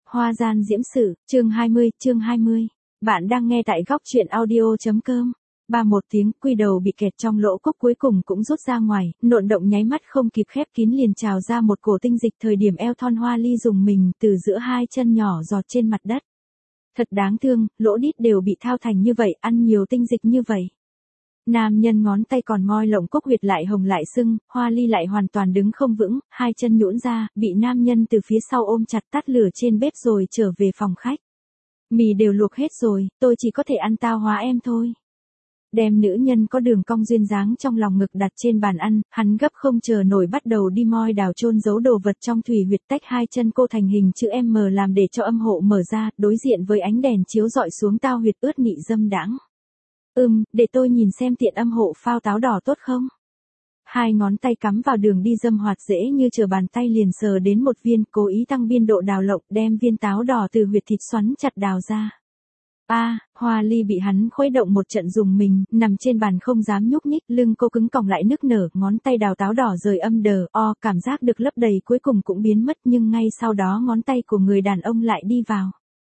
Hoa gian diễm sử, chương 20. Bạn đang nghe tại góc truyện audio.com. Một tiếng, quy đầu bị kẹt trong lỗ cốc cuối cùng cũng rút ra ngoài, nộn động nháy mắt không kịp khép kín liền trào ra một cổ tinh dịch, thời điểm eo thon Hoa Ly dùng mình từ giữa hai chân nhỏ giọt trên mặt đất. Thật đáng thương, lỗ đít đều bị thao thành như vậy, ăn nhiều tinh dịch như vậy. Nam nhân ngón tay còn moi lộng cốc huyệt lại hồng lại sưng, Hoa Ly lại hoàn toàn đứng không vững, hai chân nhũn ra, bị nam nhân từ phía sau ôm chặt, tắt lửa trên bếp rồi trở về phòng khách. Mì đều luộc hết rồi, tôi chỉ có thể ăn tao hóa em thôi. Đem nữ nhân có đường cong duyên dáng trong lòng ngực đặt trên bàn ăn, hắn gấp không chờ nổi bắt đầu đi moi đào chôn giấu đồ vật trong thủy huyệt, tách hai chân cô thành hình chữ M làm để cho âm hộ mở ra, đối diện với ánh đèn chiếu dọi xuống tao huyệt ướt nị dâm đãng. Để tôi nhìn xem tiện âm hộ phao táo đỏ tốt không? Hai ngón tay cắm vào đường đi dâm hoạt dễ như trở bàn tay liền sờ đến một viên, cố ý tăng biên độ đào lộng, đem viên táo đỏ từ huyệt thịt xoắn chặt đào ra. Hoa Ly bị hắn khuấy động một trận dùng mình, nằm trên bàn không dám nhúc nhích, lưng cô cứng còng lại nức nở, ngón tay đào táo đỏ rời cảm giác được lấp đầy cuối cùng cũng biến mất, nhưng ngay sau đó ngón tay của người đàn ông lại đi vào.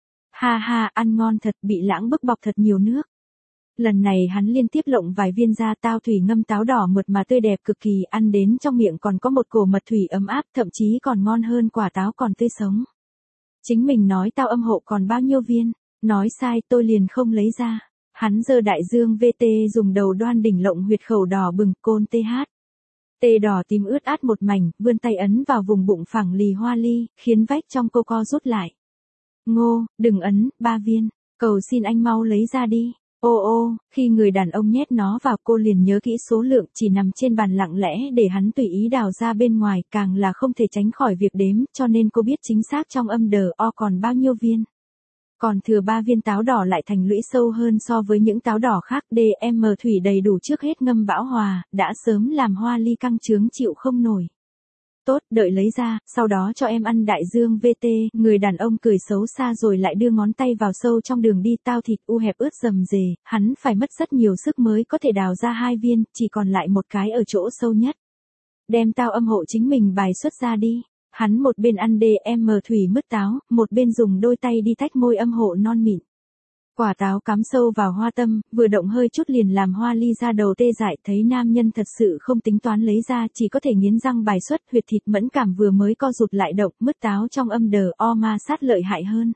Ha, ăn ngon thật, bị lãng bức bọc thật nhiều nước. Lần này hắn liên tiếp lộng vài viên ra, tao thủy ngâm táo đỏ mượt mà tươi đẹp cực kỳ, ăn đến trong miệng còn có một cổ mật thủy ấm áp, thậm chí còn ngon hơn quả táo còn tươi sống. Chính mình nói tao âm hộ còn bao nhiêu viên, nói sai tôi liền không lấy ra. Hắn giơ đại dương VT dùng đầu đoan đỉnh lộng huyệt khẩu đỏ bừng, côn tê đỏ tím ướt át một mảnh, vươn tay ấn vào vùng bụng phẳng lì Hoa Ly, khiến vách trong cô co rút lại. Ngô, đừng ấn, 3 viên, cầu xin anh mau lấy ra đi. Khi người đàn ông nhét nó vào cô liền nhớ kỹ số lượng, chỉ nằm trên bàn lặng lẽ để hắn tùy ý đào ra bên ngoài, càng là không thể tránh khỏi việc đếm, cho nên cô biết chính xác trong còn bao nhiêu viên. Còn thừa 3 viên táo đỏ lại thành lũy sâu hơn so với những táo đỏ khác, DM thủy đầy đủ trước hết ngâm bão hòa, đã sớm làm Hoa Ly căng trướng chịu không nổi. Tốt, đợi lấy ra, sau đó cho em ăn đại dương VT, người đàn ông cười xấu xa rồi lại đưa ngón tay vào sâu trong đường đi, tao thịt u hẹp ướt rầm rề, hắn phải mất rất nhiều sức mới có thể đào ra 2 viên, chỉ còn lại một cái ở chỗ sâu nhất. Đem tao âm hộ chính mình bài xuất ra đi. Hắn một bên ăn DM thủy mứt táo, một bên dùng đôi tay đi tách môi âm hộ non mịn. Quả táo cắm sâu vào hoa tâm, vừa động hơi chút liền làm Hoa Ly ra đầu tê dại, thấy nam nhân thật sự không tính toán lấy ra, chỉ có thể nghiến răng bài xuất, huyệt thịt mẫn cảm vừa mới co rụt lại động, mứt táo trong ma sát lợi hại hơn.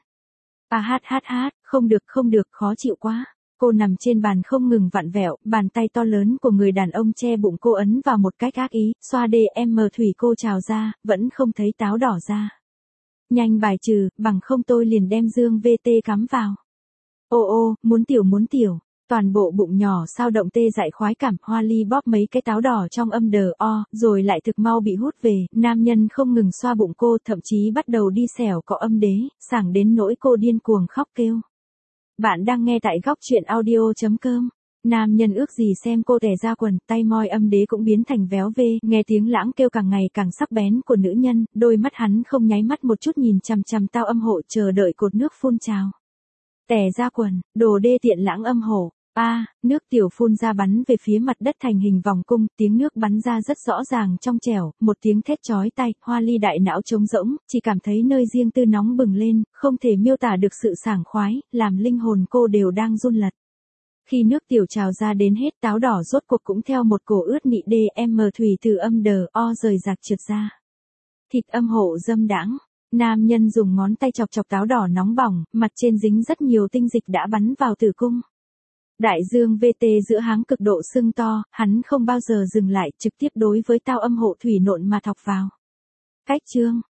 Không được, khó chịu quá. Cô nằm trên bàn không ngừng vặn vẹo, bàn tay to lớn của người đàn ông che bụng cô ấn vào một cách ác ý, xoa DM thủy cô trào ra, vẫn không thấy táo đỏ ra. Nhanh bài trừ, bằng không tôi liền đem dương VT cắm vào. Muốn tiểu, toàn bộ bụng nhỏ sao động tê dại khoái cảm, Hoa Ly bóp mấy cái táo đỏ trong rồi lại thực mau bị hút về, nam nhân không ngừng xoa bụng cô, thậm chí bắt đầu đi xẻo cọ âm đế, sảng đến nỗi cô điên cuồng khóc kêu. Bạn đang nghe tại góc truyện audio.com. Nam nhân ước gì xem cô tè ra quần, tay moi âm đế cũng biến thành véo vê, nghe tiếng lãng kêu càng ngày càng sắc bén của nữ nhân, đôi mắt hắn không nháy mắt một chút nhìn chằm chằm tao âm hộ, chờ đợi cột nước phun trào. Tè ra quần, đồ đê tiện lãng âm hộ. Nước tiểu phun ra bắn về phía mặt đất thành hình vòng cung, tiếng nước bắn ra rất rõ ràng trong trẻo, một tiếng thét chói tai, Hoa Ly đại não trống rỗng, chỉ cảm thấy nơi riêng tư nóng bừng lên, không thể miêu tả được sự sảng khoái, làm linh hồn cô đều đang run lật. Khi nước tiểu trào ra đến hết, táo đỏ rốt cuộc cũng theo một cổ ướt nị DM thủy từ rời rạc trượt ra. Thịt âm hộ dâm đãng. Nam nhân dùng ngón tay chọc chọc táo đỏ nóng bỏng, mặt trên dính rất nhiều tinh dịch đã bắn vào tử cung. Đại dương VT giữa háng cực độ sưng to, hắn không bao giờ dừng lại, trực tiếp đối với tao âm hộ thủy nộn mà thọc vào. Cách chương,